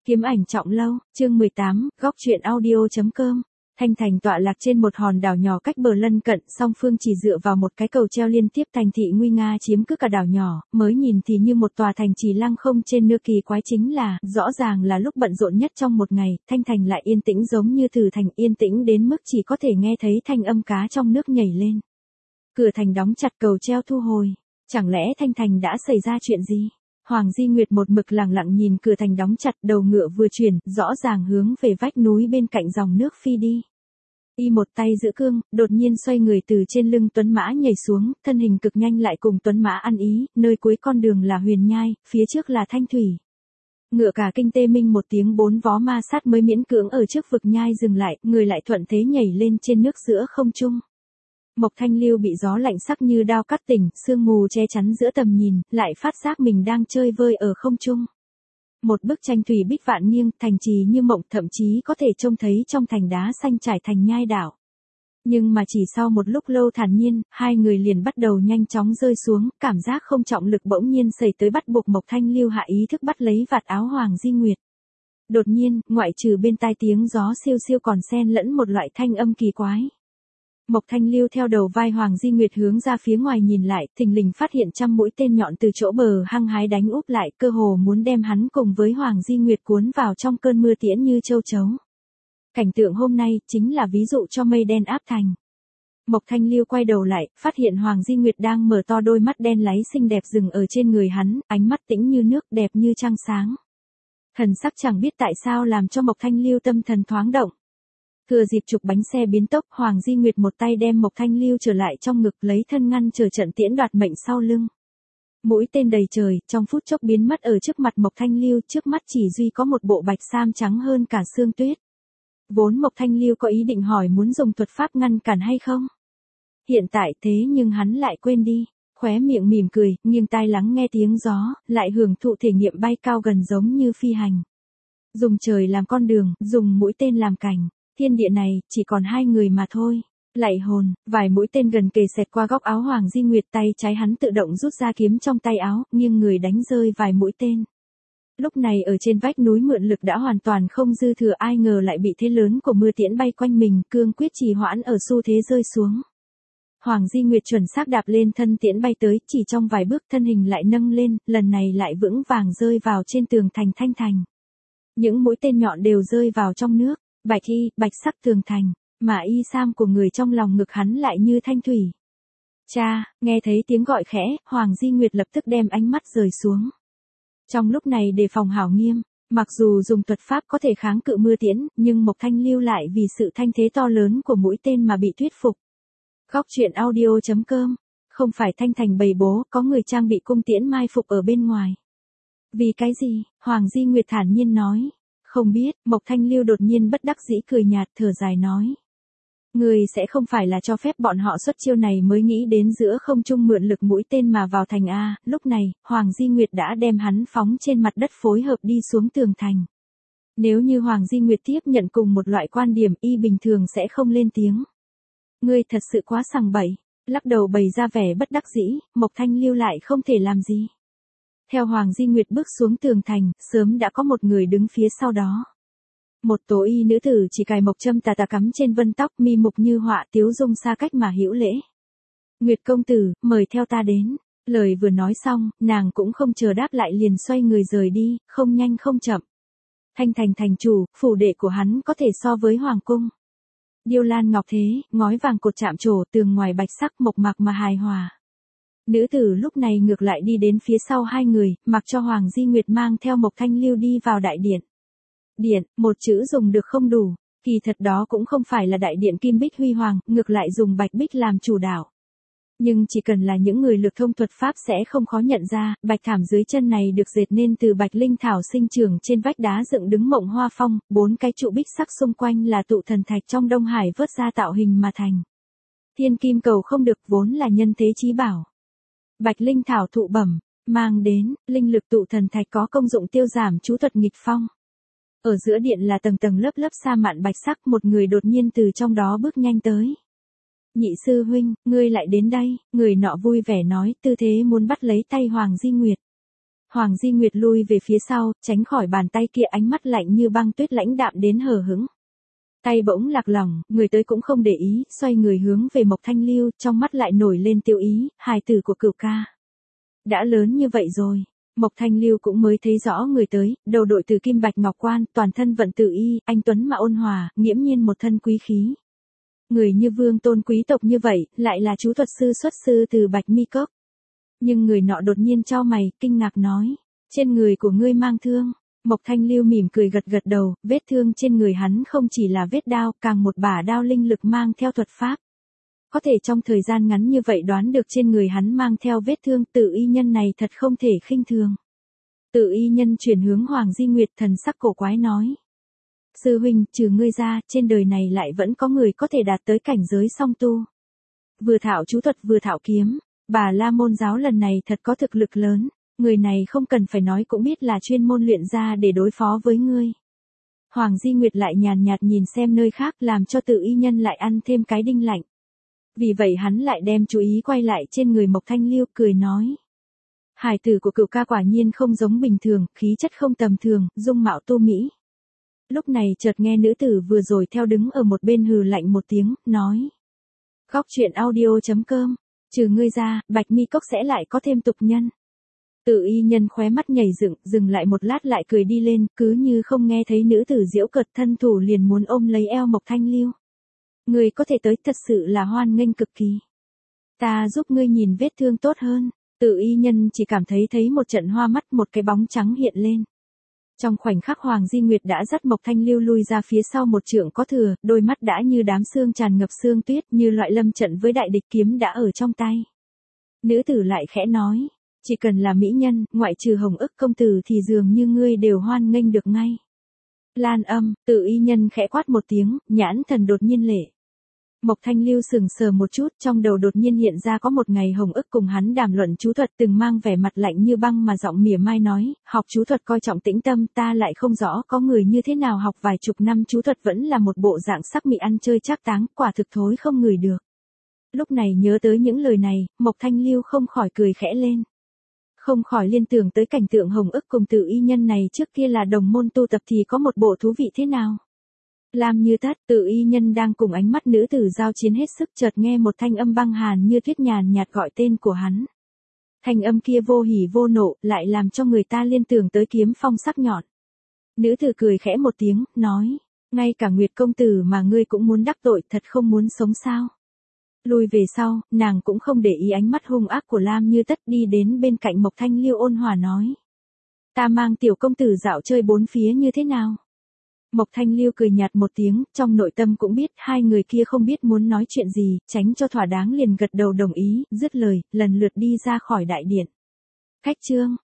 Kiếm ảnh trọng lâu, chương 18, góc truyện audio.com. Thanh Thành tọa lạc trên một hòn đảo nhỏ cách bờ lân cận, song phương chỉ dựa vào một cái cầu treo liên tiếp, thành thị nguy nga chiếm cứ cả đảo nhỏ, mới nhìn thì như một tòa thành trì lăng không trên nước. Kỳ quái chính là, rõ ràng là lúc bận rộn nhất trong một ngày, Thanh Thành lại yên tĩnh giống như thử thành, yên tĩnh đến mức chỉ có thể nghe thấy thanh âm cá trong nước nhảy lên. Cửa thành đóng chặt, cầu treo thu hồi. Chẳng lẽ Thanh Thành đã xảy ra chuyện gì? Hoàng Di Nguyệt một mực lặng lặng nhìn cửa thành đóng chặt, đầu ngựa vừa chuyển, rõ ràng hướng về vách núi bên cạnh dòng nước phi đi. Y một tay giữ cương, đột nhiên xoay người từ trên lưng tuấn mã nhảy xuống, thân hình cực nhanh lại cùng tuấn mã ăn ý, nơi cuối con đường là huyền nhai, phía trước là thanh thủy. Ngựa cả kinh tê minh một tiếng, bốn vó ma sát mới miễn cưỡng ở trước vực nhai dừng lại, người lại thuận thế nhảy lên trên nước giữa không trung. Mộc Thanh Lưu bị gió lạnh sắc như đao cắt tỉnh, sương mù che chắn giữa tầm nhìn, lại phát giác mình đang chơi vơi ở không trung. Một bức tranh thủy bích vạn nghiêng, thành trì như mộng, thậm chí có thể trông thấy trong thành đá xanh trải thành nhai đảo. Nhưng mà chỉ sau một lúc lâu thản nhiên, hai người liền bắt đầu nhanh chóng rơi xuống, cảm giác không trọng lực bỗng nhiên xảy tới bắt buộc Mộc Thanh Lưu hạ ý thức bắt lấy vạt áo Hoàng Di Nguyệt. Đột nhiên, ngoại trừ bên tai tiếng gió siêu siêu còn xen lẫn một loại thanh âm kỳ quái. Mộc Thanh Lưu theo đầu vai Hoàng Di Nguyệt hướng ra phía ngoài nhìn lại, thình lình phát hiện trăm mũi tên nhọn từ chỗ bờ hăng hái đánh úp lại, cơ hồ muốn đem hắn cùng với Hoàng Di Nguyệt cuốn vào trong cơn mưa tiễn như châu chấu. Cảnh tượng hôm nay chính là ví dụ cho mây đen áp thành. Mộc Thanh Lưu quay đầu lại, phát hiện Hoàng Di Nguyệt đang mở to đôi mắt đen láy xinh đẹp dừng ở trên người hắn, ánh mắt tĩnh như nước, đẹp như trăng sáng. Thần sắc chẳng biết tại sao làm cho Mộc Thanh Lưu tâm thần thoáng động. Thừa dịp trục bánh xe biến tốc, Hoàng Di Nguyệt một tay đem Mộc Thanh Lưu trở lại trong ngực, lấy thân ngăn chờ trận tiễn đoạt mệnh sau lưng. Mũi tên đầy trời, trong phút chốc biến mất ở trước mặt Mộc Thanh Lưu, trước mắt chỉ duy có một bộ bạch sam trắng hơn cả sương tuyết. Vốn Mộc Thanh Lưu có ý định hỏi muốn dùng thuật pháp ngăn cản hay không. Hiện tại thế nhưng hắn lại quên đi, khóe miệng mỉm cười, nghiêng tai lắng nghe tiếng gió, lại hưởng thụ thể nghiệm bay cao gần giống như phi hành. Dùng trời làm con đường, dùng mũi tên làm cảnh. Thiên địa này, chỉ còn hai người mà thôi. Lạy hồn, vài mũi tên gần kề xẹt qua góc áo Hoàng Di Nguyệt, tay trái hắn tự động rút ra kiếm trong tay áo, nghiêng người đánh rơi vài mũi tên. Lúc này ở trên vách núi mượn lực đã hoàn toàn không dư thừa, ai ngờ lại bị thế lớn của mưa tiễn bay quanh mình, cương quyết trì hoãn ở xu thế rơi xuống. Hoàng Di Nguyệt chuẩn xác đạp lên thân tiễn bay tới, chỉ trong vài bước thân hình lại nâng lên, lần này lại vững vàng rơi vào trên tường thành Thanh Thành. Những mũi tên nhọn đều rơi vào trong nước. Bạch y, bạch sắc tường thành, mà y sam của người trong lòng ngực hắn lại như thanh thủy. Cha, nghe thấy tiếng gọi khẽ, Hoàng Di Nguyệt lập tức đem ánh mắt rời xuống. Trong lúc này đề phòng hảo nghiêm, mặc dù dùng thuật pháp có thể kháng cự mưa tiễn, nhưng Mộc Thanh Lưu lại vì sự thanh thế to lớn của mũi tên mà bị thuyết phục. Góc truyện audio.com, không phải Thanh Thành bày bố, có người trang bị cung tiễn mai phục ở bên ngoài. Vì cái gì? Hoàng Di Nguyệt thản nhiên nói. Không biết, Mộc Thanh Lưu đột nhiên bất đắc dĩ cười nhạt, thở dài nói. Người sẽ không phải là cho phép bọn họ xuất chiêu này mới nghĩ đến giữa không trung mượn lực mũi tên mà vào thành A. Lúc này, Hoàng Di Nguyệt đã đem hắn phóng trên mặt đất phối hợp đi xuống tường thành. Nếu như Hoàng Di Nguyệt tiếp nhận cùng một loại quan điểm, y bình thường sẽ không lên tiếng. Ngươi thật sự quá sằng bậy, lắc đầu bày ra vẻ bất đắc dĩ, Mộc Thanh Lưu lại không thể làm gì. Theo Hoàng Di Nguyệt bước xuống tường thành, sớm đã có một người đứng phía sau đó. Một tố y nữ tử chỉ cài mộc châm tà tà cắm trên vân tóc, mi mục như họa, tiếu dung xa cách mà hữu lễ. Nguyệt công tử, mời theo ta đến. Lời vừa nói xong, nàng cũng không chờ đáp lại liền xoay người rời đi, không nhanh không chậm. Thanh Thành thành chủ, phủ đệ của hắn có thể so với hoàng cung. Điêu lan ngọc thế, ngói vàng cột chạm trổ, tường ngoài bạch sắc mộc mạc mà hài hòa. Nữ tử lúc này ngược lại đi đến phía sau hai người, mặc cho Hoàng Di Nguyệt mang theo Mộc Thanh Lưu đi vào đại điện. Điện, một chữ dùng được không đủ, kỳ thật đó cũng không phải là đại điện kim bích huy hoàng, ngược lại dùng bạch bích làm chủ đạo. Nhưng chỉ cần là những người lược thông thuật pháp sẽ không khó nhận ra, bạch thảm dưới chân này được dệt nên từ bạch linh thảo sinh trưởng trên vách đá dựng đứng mộng hoa phong, 4 cái trụ bích sắc xung quanh là tụ thần thạch trong Đông Hải vớt ra tạo hình mà thành. Thiên kim cầu không được, vốn là nhân thế chí bảo. Bạch linh thảo thụ bẩm, mang đến, linh lực tụ thần thạch có công dụng tiêu giảm chú thuật nghịch phong. Ở giữa điện là tầng tầng lớp lớp sa mạn bạch sắc, một người đột nhiên từ trong đó bước nhanh tới. Nhị sư huynh, ngươi lại đến đây, người nọ vui vẻ nói, tư thế muốn bắt lấy tay Hoàng Di Nguyệt. Hoàng Di Nguyệt lui về phía sau, tránh khỏi bàn tay kia, ánh mắt lạnh như băng tuyết, lãnh đạm đến hờ hững. Tay bỗng lạc lòng, người tới cũng không để ý, xoay người hướng về Mộc Thanh Lưu, trong mắt lại nổi lên tiêu ý, hài tử của Cửu ca. Đã lớn như vậy rồi, Mộc Thanh Lưu cũng mới thấy rõ người tới, đầu đội từ kim bạch ngọc quan, toàn thân vận tự y, anh tuấn mà ôn hòa, nghiễm nhiên một thân quý khí. Người như vương tôn quý tộc như vậy, lại là chú thuật sư xuất sư từ Bạch Mi Cốc. Nhưng người nọ đột nhiên chau mày, kinh ngạc nói, trên người của ngươi mang thương. Mộc Thanh Lưu mỉm cười gật gật đầu, vết thương trên người hắn không chỉ là vết đao, càng một bả đao linh lực mang theo thuật pháp. Có thể trong thời gian ngắn như vậy đoán được trên người hắn mang theo vết thương, Tự y nhân này thật không thể khinh thường. Tự y nhân chuyển hướng Hoàng Di Nguyệt, thần sắc cổ quái nói. Sư huynh, trừ ngươi ra, trên đời này lại vẫn có người có thể đạt tới cảnh giới song tu. Vừa thạo chú thuật vừa thạo kiếm, Bà La Môn giáo lần này thật có thực lực lớn. Người này không cần phải nói cũng biết là chuyên môn luyện ra để đối phó với ngươi. Hoàng Di Nguyệt lại nhàn nhạt nhìn xem nơi khác, làm cho Tự y nhân lại ăn thêm cái đinh lạnh. Vì vậy hắn lại đem chú ý quay lại trên người Mộc Thanh Lưu, cười nói. Hài tử của Cửu ca quả nhiên không giống bình thường, khí chất không tầm thường, dung mạo tu mỹ. Lúc này chợt nghe nữ tử vừa rồi theo đứng ở một bên hừ lạnh một tiếng, nói. Góc truyện audio.com, trừ ngươi ra, Bạch Mi Cốc sẽ lại có thêm tục nhân. Tự y nhân khóe mắt nhảy dựng, dừng lại một lát lại cười đi lên, cứ như không nghe thấy nữ tử giễu cợt, thân thủ liền muốn ôm lấy eo Mộc Thanh Lưu. Ngươi có thể tới, thật sự là hoan nghênh cực kỳ. Ta giúp ngươi nhìn vết thương tốt hơn. Tự y nhân chỉ cảm thấy một trận hoa mắt, một cái bóng trắng hiện lên. Trong khoảnh khắc Hoàng Di Nguyệt đã dắt Mộc Thanh Lưu lui ra phía sau một trượng có thừa, đôi mắt đã như đám sương tràn ngập sương tuyết, như loại lâm trận với đại địch, kiếm đã ở trong tay. Nữ tử lại khẽ nói. Chỉ cần là mỹ nhân, ngoại trừ Hồng Ức công tử thì dường như ngươi đều hoan nghênh được ngay. Lan Âm, Tự y nhân khẽ quát một tiếng, nhãn thần đột nhiên lệ. Mộc Thanh Lưu sừng sờ một chút, trong đầu đột nhiên hiện ra có một ngày Hồng Ức cùng hắn đàm luận chú thuật, từng mang vẻ mặt lạnh như băng mà giọng mỉa mai nói, học chú thuật coi trọng tĩnh tâm, ta lại không rõ có người như thế nào học vài chục năm chú thuật vẫn là một bộ dạng sắc mị ăn chơi trác táng, quả thực thối không ngửi được. Lúc này nhớ tới những lời này, Mộc Thanh Lưu không khỏi cười khẽ lên. Không khỏi liên tưởng tới cảnh tượng Hồng Ức cùng Tự y nhân này trước kia là đồng môn tu tập thì có một bộ thú vị thế nào. Lam Như Tất, Tự y nhân đang cùng ánh mắt nữ tử giao chiến hết sức, chợt nghe một thanh âm băng hàn như tuyết nhàn nhạt gọi tên của hắn. Thanh âm kia vô hỉ vô nộ, lại làm cho người ta liên tưởng tới kiếm phong sắc nhọn. Nữ tử cười khẽ một tiếng, nói, ngay cả Nguyệt công tử mà ngươi cũng muốn đắc tội, thật không muốn sống sao. Lùi về sau, nàng cũng không để ý ánh mắt hung ác của Lam Như Tất, đi đến bên cạnh Mộc Thanh Lưu ôn hòa nói. Ta mang tiểu công tử dạo chơi bốn phía như thế nào? Mộc Thanh Lưu cười nhạt một tiếng, trong nội tâm cũng biết hai người kia không biết muốn nói chuyện gì, tránh cho thỏa đáng liền gật đầu đồng ý, dứt lời, lần lượt đi ra khỏi đại điện. Khách chương.